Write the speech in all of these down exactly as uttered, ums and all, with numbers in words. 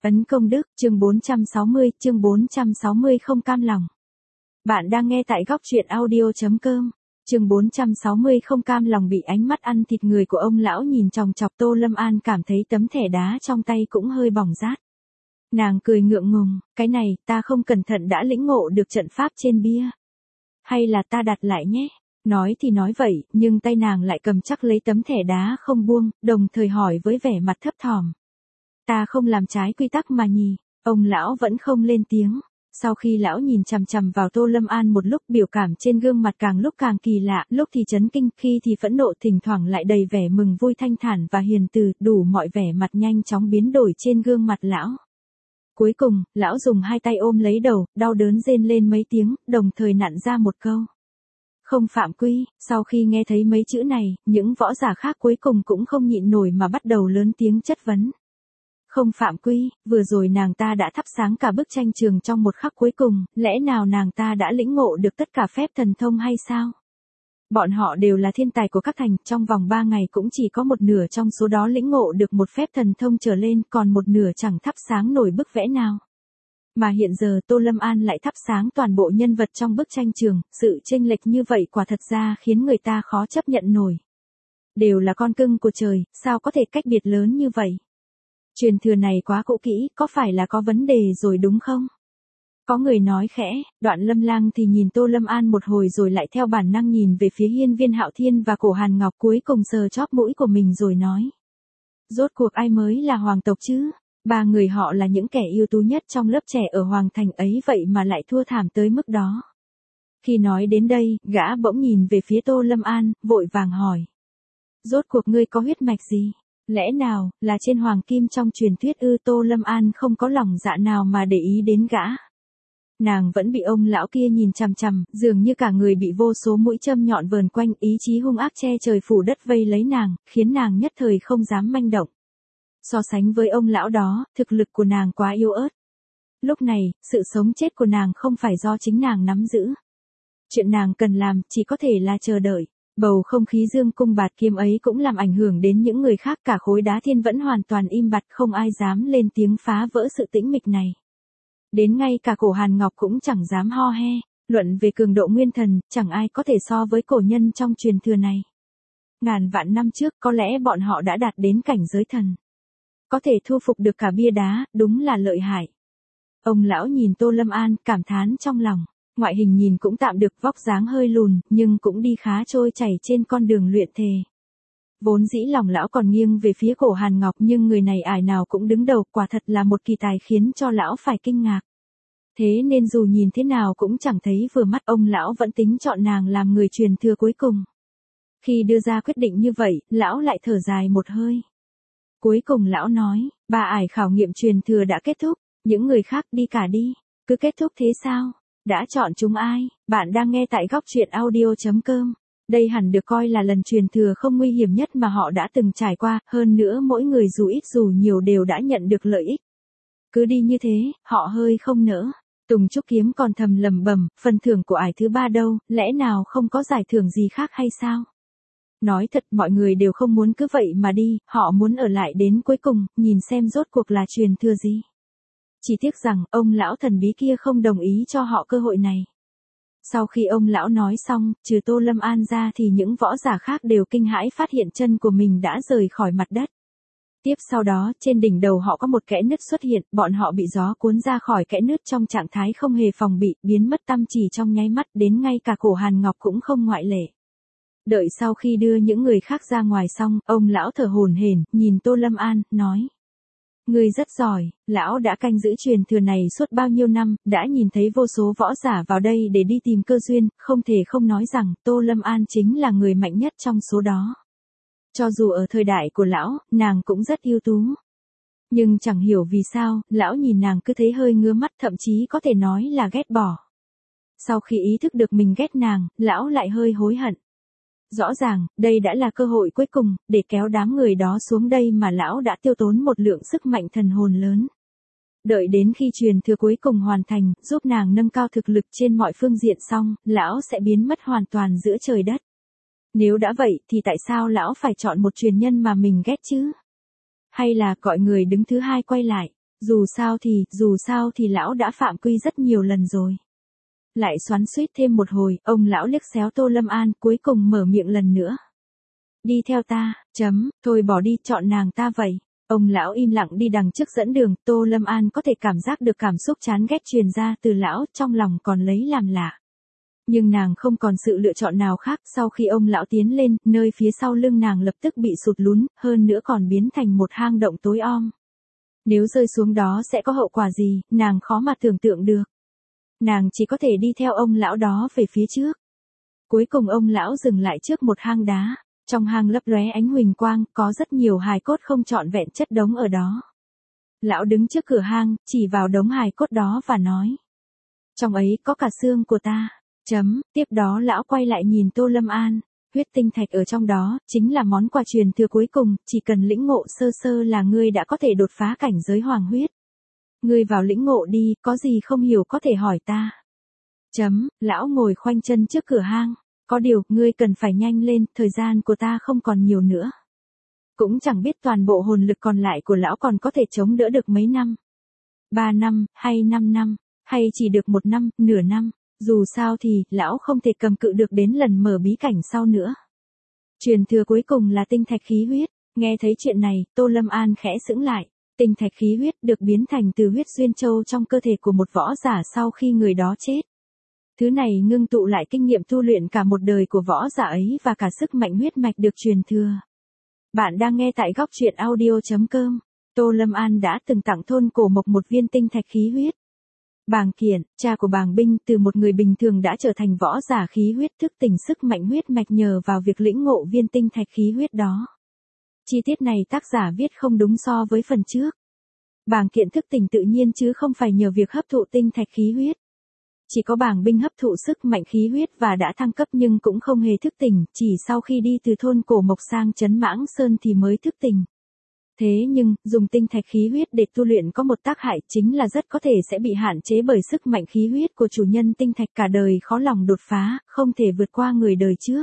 Ấn công đức, chương bốn trăm sáu mươi, chương bốn trăm sáu mươi không cam lòng. Bạn đang nghe tại góc truyện audio.com. Chương bốn trăm sáu mươi không cam lòng bị ánh mắt ăn thịt người của ông lão nhìn chòng chọc. Tô Lâm An cảm thấy tấm thẻ đá trong tay cũng hơi bỏng rát. Nàng cười ngượng ngùng, cái này, ta không cẩn thận đã lĩnh ngộ được trận pháp trên bia. Hay là ta đặt lại nhé. Nói thì nói vậy, nhưng tay nàng lại cầm chắc lấy tấm thẻ đá không buông, đồng thời hỏi với vẻ mặt thấp thỏm. Ta không làm trái quy tắc mà nhỉ. Ông lão vẫn không lên tiếng. Sau khi lão nhìn chằm chằm vào Tô Lâm An một lúc, biểu cảm trên gương mặt càng lúc càng kỳ lạ, lúc thì chấn kinh, khi thì phẫn nộ, thỉnh thoảng lại đầy vẻ mừng vui, thanh thản và hiền từ, đủ mọi vẻ mặt nhanh chóng biến đổi trên gương mặt lão. Cuối cùng, lão dùng hai tay ôm lấy đầu, đau đớn rên lên mấy tiếng, đồng thời nặn ra một câu. Không phạm quy. Sau khi nghe thấy mấy chữ này, những võ giả khác cuối cùng cũng không nhịn nổi mà bắt đầu lớn tiếng chất vấn. Không phạm quy, vừa rồi nàng ta đã thắp sáng cả bức tranh trường trong một khắc cuối cùng, lẽ nào nàng ta đã lĩnh ngộ được tất cả phép thần thông hay sao? Bọn họ đều là thiên tài của các thành, trong vòng ba ngày cũng chỉ có một nửa trong số đó lĩnh ngộ được một phép thần thông trở lên, còn một nửa chẳng thắp sáng nổi bức vẽ nào. Mà hiện giờ Tô Lâm An lại thắp sáng toàn bộ nhân vật trong bức tranh trường, sự chênh lệch như vậy quả thật ra khiến người ta khó chấp nhận nổi. Đều là con cưng của trời, sao có thể cách biệt lớn như vậy? Truyền thừa này quá cũ kỹ, có phải là có vấn đề rồi đúng không? Có người nói khẽ. Đoạn Lâm Lang thì nhìn Tô Lâm An một hồi rồi lại theo bản năng nhìn về phía Hiên Viên Hạo Thiên và Cổ Hàn Ngọc, cuối cùng sờ chóp mũi của mình rồi nói. Rốt cuộc ai mới là hoàng tộc chứ? Ba người họ là những kẻ ưu tú nhất trong lớp trẻ ở Hoàng Thành ấy, vậy mà lại thua thảm tới mức đó. Khi nói đến đây, gã bỗng nhìn về phía Tô Lâm An, vội vàng hỏi. Rốt cuộc ngươi có huyết mạch gì? Lẽ nào, là trên hoàng kim trong truyền thuyết ư? Tô Lâm An không có lòng dạ nào mà để ý đến gã. Nàng vẫn bị ông lão kia nhìn chằm chằm, dường như cả người bị vô số mũi châm nhọn vờn quanh, ý chí hung ác che trời phủ đất vây lấy nàng, khiến nàng nhất thời không dám manh động. So sánh với ông lão đó, thực lực của nàng quá yếu ớt. Lúc này, sự sống chết của nàng không phải do chính nàng nắm giữ. Chuyện nàng cần làm chỉ có thể là chờ đợi. Bầu không khí dương cung bạt kiếm ấy cũng làm ảnh hưởng đến những người khác, cả khối đá thiên vẫn hoàn toàn im bặt, không ai dám lên tiếng phá vỡ sự tĩnh mịch này. Đến ngay cả Cổ Hàn Ngọc cũng chẳng dám ho he. Luận về cường độ nguyên thần, chẳng ai có thể so với cổ nhân trong truyền thừa này. Ngàn vạn năm trước có lẽ bọn họ đã đạt đến cảnh giới thần. Có thể thu phục được cả bia đá, đúng là lợi hại. Ông lão nhìn Tô Lâm An, cảm thán trong lòng. Ngoại hình nhìn cũng tạm được, vóc dáng hơi lùn, nhưng cũng đi khá trôi chảy trên con đường luyện thề. Vốn dĩ lòng lão còn nghiêng về phía Cổ Hàn Ngọc, nhưng người này ải nào cũng đứng đầu, quả thật là một kỳ tài khiến cho lão phải kinh ngạc. Thế nên dù nhìn thế nào cũng chẳng thấy vừa mắt, ông lão vẫn tính chọn nàng làm người truyền thừa cuối cùng. Khi đưa ra quyết định như vậy, lão lại thở dài một hơi. Cuối cùng lão nói, ba ải khảo nghiệm truyền thừa đã kết thúc, những người khác đi cả đi. Cứ kết thúc thế sao? Đã chọn chúng ai? Bạn đang nghe tại góc truyện audio.com. Đây hẳn được coi là lần truyền thừa không nguy hiểm nhất mà họ đã từng trải qua, hơn nữa mỗi người dù ít dù nhiều đều đã nhận được lợi ích. Cứ đi như thế, họ hơi không nỡ. Tùng Trúc Kiếm còn thầm lầm bầm, phần thưởng của ải thứ ba đâu, lẽ nào không có giải thưởng gì khác hay sao? Nói thật, mọi người đều không muốn cứ vậy mà đi, họ muốn ở lại đến cuối cùng, nhìn xem rốt cuộc là truyền thừa gì. Chỉ tiếc rằng, ông lão thần bí kia không đồng ý cho họ cơ hội này. Sau khi ông lão nói xong, trừ Tô Lâm An ra thì những võ giả khác đều kinh hãi phát hiện chân của mình đã rời khỏi mặt đất. Tiếp sau đó, trên đỉnh đầu họ có một kẽ nứt xuất hiện, bọn họ bị gió cuốn ra khỏi kẽ nứt trong trạng thái không hề phòng bị, biến mất tăm chỉ trong nháy mắt, đến ngay cả Cổ Hàn Ngọc cũng không ngoại lệ. Đợi sau khi đưa những người khác ra ngoài xong, ông lão thở hổn hển, nhìn Tô Lâm An, nói. Ngươi rất giỏi, lão đã canh giữ truyền thừa này suốt bao nhiêu năm, đã nhìn thấy vô số võ giả vào đây để đi tìm cơ duyên, không thể không nói rằng Tô Lâm An chính là người mạnh nhất trong số đó. Cho dù ở thời đại của lão, nàng cũng rất ưu tú. Nhưng chẳng hiểu vì sao, lão nhìn nàng cứ thấy hơi ngứa mắt, thậm chí có thể nói là ghét bỏ. Sau khi ý thức được mình ghét nàng, lão lại hơi hối hận. Rõ ràng, đây đã là cơ hội cuối cùng, để kéo đám người đó xuống đây mà lão đã tiêu tốn một lượng sức mạnh thần hồn lớn. Đợi đến khi truyền thừa cuối cùng hoàn thành, giúp nàng nâng cao thực lực trên mọi phương diện xong, lão sẽ biến mất hoàn toàn giữa trời đất. Nếu đã vậy, thì tại sao lão phải chọn một truyền nhân mà mình ghét chứ? Hay là gọi người đứng thứ hai quay lại? Dù sao thì, dù sao thì lão đã phạm quy rất nhiều lần rồi. Lại xoắn xuýt thêm một hồi, ông lão liếc xéo Tô Lâm An, cuối cùng mở miệng lần nữa. Đi theo ta, chấm, thôi bỏ đi, chọn nàng ta vậy. Ông lão im lặng đi đằng trước dẫn đường, Tô Lâm An có thể cảm giác được cảm xúc chán ghét truyền ra từ lão, trong lòng còn lấy làm lạ. Nhưng nàng không còn sự lựa chọn nào khác, sau khi ông lão tiến lên, nơi phía sau lưng nàng lập tức bị sụt lún, hơn nữa còn biến thành một hang động tối om. Nếu rơi xuống đó sẽ có hậu quả gì, nàng khó mà tưởng tượng được. Nàng chỉ có thể đi theo ông lão đó về phía trước. Cuối cùng ông lão dừng lại trước một hang đá. Trong hang lấp lóe ánh huỳnh quang, có rất nhiều hài cốt không trọn vẹn chất đống ở đó. Lão đứng trước cửa hang, chỉ vào đống hài cốt đó và nói. Trong ấy có cả xương của ta. Chấm, tiếp đó lão quay lại nhìn Tô Lâm An. Huyết tinh thạch ở trong đó, chính là món quà truyền thừa cuối cùng, chỉ cần lĩnh ngộ sơ sơ là ngươi đã có thể đột phá cảnh giới hoàng huyết. Ngươi vào lĩnh ngộ đi, có gì không hiểu có thể hỏi ta. Chấm, lão ngồi khoanh chân trước cửa hang. Có điều, ngươi cần phải nhanh lên, thời gian của ta không còn nhiều nữa. Cũng chẳng biết toàn bộ hồn lực còn lại của lão còn có thể chống đỡ được mấy năm. Ba năm, hay năm năm, hay chỉ được một năm, nửa năm. Dù sao thì, lão không thể cầm cự được đến lần mở bí cảnh sau nữa. Truyền thừa cuối cùng là tinh thạch khí huyết. Nghe thấy chuyện này, Tô Lâm An khẽ sững lại. Tinh thạch khí huyết được biến thành từ huyết duyên châu trong cơ thể của một võ giả sau khi người đó chết. Thứ này ngưng tụ lại kinh nghiệm tu luyện cả một đời của võ giả ấy và cả sức mạnh huyết mạch được truyền thừa. Bạn đang nghe tại góc truyện audio chấm com. Tô Lâm An đã từng tặng thôn Cổ Mộc một viên tinh thạch khí huyết. Bàng Kiển, cha của Bàng Binh, từ một người bình thường đã trở thành võ giả khí huyết thức tỉnh sức mạnh huyết mạch nhờ vào việc lĩnh ngộ viên tinh thạch khí huyết đó. Chi tiết này tác giả viết không đúng so với phần trước. Bàng Kiển thức tỉnh tự nhiên chứ không phải nhờ việc hấp thụ tinh thạch khí huyết. Chỉ có Bàng Binh hấp thụ sức mạnh khí huyết và đã thăng cấp nhưng cũng không hề thức tỉnh, chỉ sau khi đi từ thôn Cổ Mộc sang trấn Mãng Sơn thì mới thức tỉnh. Thế nhưng, dùng tinh thạch khí huyết để tu luyện có một tác hại chính là rất có thể sẽ bị hạn chế bởi sức mạnh khí huyết của chủ nhân tinh thạch, cả đời khó lòng đột phá, không thể vượt qua người đời trước.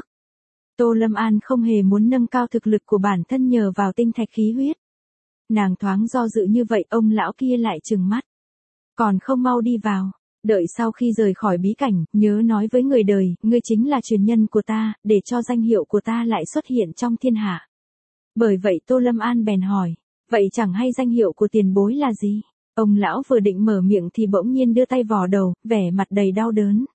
Tô Lâm An không hề muốn nâng cao thực lực của bản thân nhờ vào tinh thạch khí huyết. Nàng thoáng do dự như vậy, ông lão kia lại trừng mắt. Còn không mau đi vào. Đợi sau khi rời khỏi bí cảnh, nhớ nói với người đời, ngươi chính là truyền nhân của ta, để cho danh hiệu của ta lại xuất hiện trong thiên hạ. Bởi vậy Tô Lâm An bèn hỏi, vậy chẳng hay danh hiệu của tiền bối là gì? Ông lão vừa định mở miệng thì bỗng nhiên đưa tay vò đầu, vẻ mặt đầy đau đớn.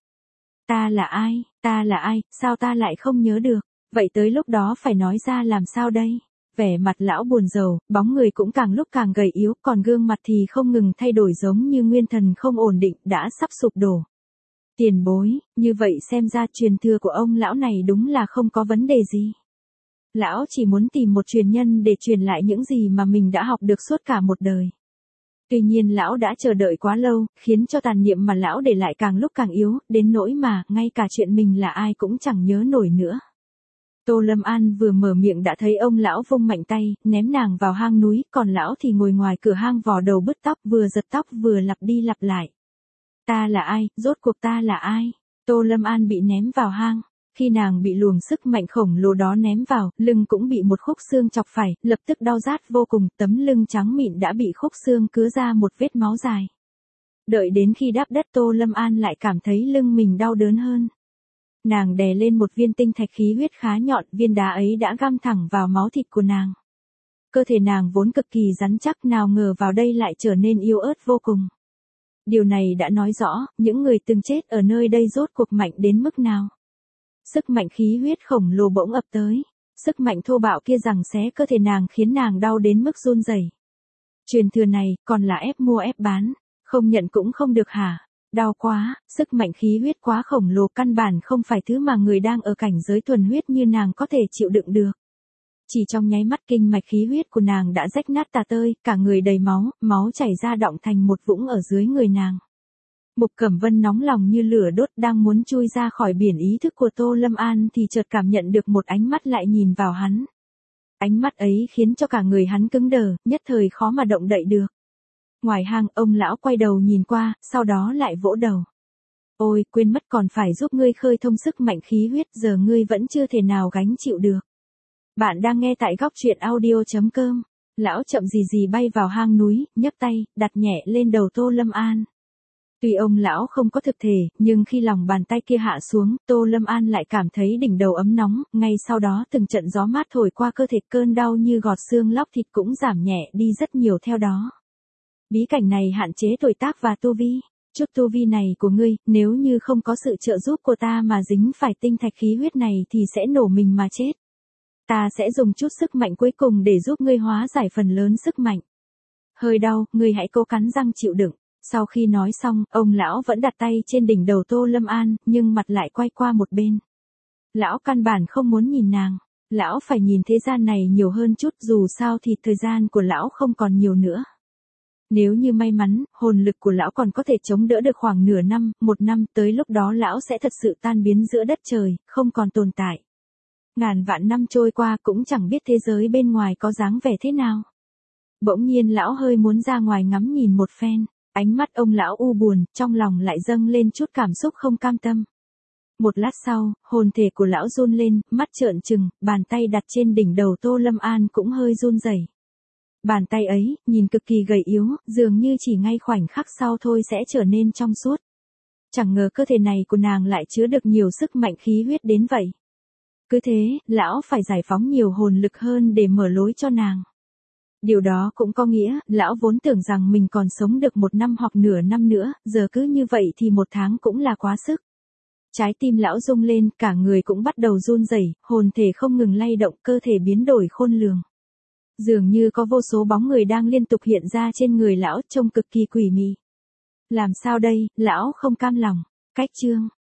Ta là ai, ta là ai, sao ta lại không nhớ được, vậy tới lúc đó phải nói ra làm sao đây? Vẻ mặt lão buồn rầu, bóng người cũng càng lúc càng gầy yếu, còn gương mặt thì không ngừng thay đổi giống như nguyên thần không ổn định, đã sắp sụp đổ. Tiền bối, như vậy xem ra truyền thừa của ông lão này đúng là không có vấn đề gì. Lão chỉ muốn tìm một truyền nhân để truyền lại những gì mà mình đã học được suốt cả một đời. Tuy nhiên lão đã chờ đợi quá lâu, khiến cho tàn niệm mà lão để lại càng lúc càng yếu, đến nỗi mà, ngay cả chuyện mình là ai cũng chẳng nhớ nổi nữa. Tô Lâm An vừa mở miệng đã thấy ông lão vung mạnh tay, ném nàng vào hang núi, còn lão thì ngồi ngoài cửa hang vò đầu bứt tóc, vừa giật tóc vừa lặp đi lặp lại. Ta là ai, rốt cuộc ta là ai? Tô Lâm An bị ném vào hang. Khi nàng bị luồng sức mạnh khổng lồ đó ném vào, lưng cũng bị một khúc xương chọc phải, lập tức đau rát vô cùng, tấm lưng trắng mịn đã bị khúc xương cứa ra một vết máu dài. Đợi đến khi đáp đất Tô Lâm An lại cảm thấy lưng mình đau đớn hơn. Nàng đè lên một viên tinh thạch khí huyết khá nhọn, viên đá ấy đã găm thẳng vào máu thịt của nàng. Cơ thể nàng vốn cực kỳ rắn chắc, nào ngờ vào đây lại trở nên yếu ớt vô cùng. Điều này đã nói rõ, những người từng chết ở nơi đây rốt cuộc mạnh đến mức nào. Sức mạnh khí huyết khổng lồ bỗng ập tới. Sức mạnh thô bạo kia giằng xé cơ thể nàng khiến nàng đau đến mức run rẩy. Truyền thừa này, còn là ép mua ép bán. Không nhận cũng không được hả? Đau quá, sức mạnh khí huyết quá khổng lồ, căn bản không phải thứ mà người đang ở cảnh giới thuần huyết như nàng có thể chịu đựng được. Chỉ trong nháy mắt kinh mạch khí huyết của nàng đã rách nát tả tơi, cả người đầy máu, máu chảy ra đọng thành một vũng ở dưới người nàng. Mục Cẩm Vân nóng lòng như lửa đốt, đang muốn chui ra khỏi biển ý thức của Tô Lâm An thì chợt cảm nhận được một ánh mắt lại nhìn vào hắn. Ánh mắt ấy khiến cho cả người hắn cứng đờ, nhất thời khó mà động đậy được. Ngoài hang, ông lão quay đầu nhìn qua, sau đó lại vỗ đầu. Ôi, quên mất còn phải giúp ngươi khơi thông sức mạnh khí huyết, giờ ngươi vẫn chưa thể nào gánh chịu được. Bạn đang nghe tại góc truyện audio chấm com. Lão chậm gì gì bay vào hang núi, nhấc tay, đặt nhẹ lên đầu Tô Lâm An. Tuy ông lão không có thực thể, nhưng khi lòng bàn tay kia hạ xuống, Tô Lâm An lại cảm thấy đỉnh đầu ấm nóng, ngay sau đó từng trận gió mát thổi qua cơ thể, cơn đau như gọt xương lóc thịt cũng giảm nhẹ đi rất nhiều theo đó. Bí cảnh này hạn chế tuổi tác và tu vi. Chút tu vi này của ngươi, nếu như không có sự trợ giúp của ta mà dính phải tinh thạch khí huyết này thì sẽ nổ mình mà chết. Ta sẽ dùng chút sức mạnh cuối cùng để giúp ngươi hóa giải phần lớn sức mạnh. Hơi đau, ngươi hãy cố cắn răng chịu đựng. Sau khi nói xong, ông lão vẫn đặt tay trên đỉnh đầu Tô Lâm An, nhưng mặt lại quay qua một bên. Lão căn bản không muốn nhìn nàng. Lão phải nhìn thế gian này nhiều hơn chút, dù sao thì thời gian của lão không còn nhiều nữa. Nếu như may mắn, hồn lực của lão còn có thể chống đỡ được khoảng nửa năm, một năm, tới lúc đó lão sẽ thật sự tan biến giữa đất trời, không còn tồn tại. Ngàn vạn năm trôi qua cũng chẳng biết thế giới bên ngoài có dáng vẻ thế nào. Bỗng nhiên lão hơi muốn ra ngoài ngắm nhìn một phen, ánh mắt ông lão u buồn, trong lòng lại dâng lên chút cảm xúc không cam tâm. Một lát sau, hồn thể của lão run lên, mắt trợn trừng, bàn tay đặt trên đỉnh đầu Tô Lâm An cũng hơi run rẩy. Bàn tay ấy, nhìn cực kỳ gầy yếu, dường như chỉ ngay khoảnh khắc sau thôi sẽ trở nên trong suốt. Chẳng ngờ cơ thể này của nàng lại chứa được nhiều sức mạnh khí huyết đến vậy. Cứ thế, lão phải giải phóng nhiều hồn lực hơn để mở lối cho nàng. Điều đó cũng có nghĩa, lão vốn tưởng rằng mình còn sống được một năm hoặc nửa năm nữa, giờ cứ như vậy thì một tháng cũng là quá sức. Trái tim lão rung lên, cả người cũng bắt đầu run rẩy, hồn thể không ngừng lay động, cơ thể biến đổi khôn lường. Dường như có vô số bóng người đang liên tục hiện ra trên người lão, trông cực kỳ quỷ mị. Làm sao đây, lão không cam lòng. Cách chương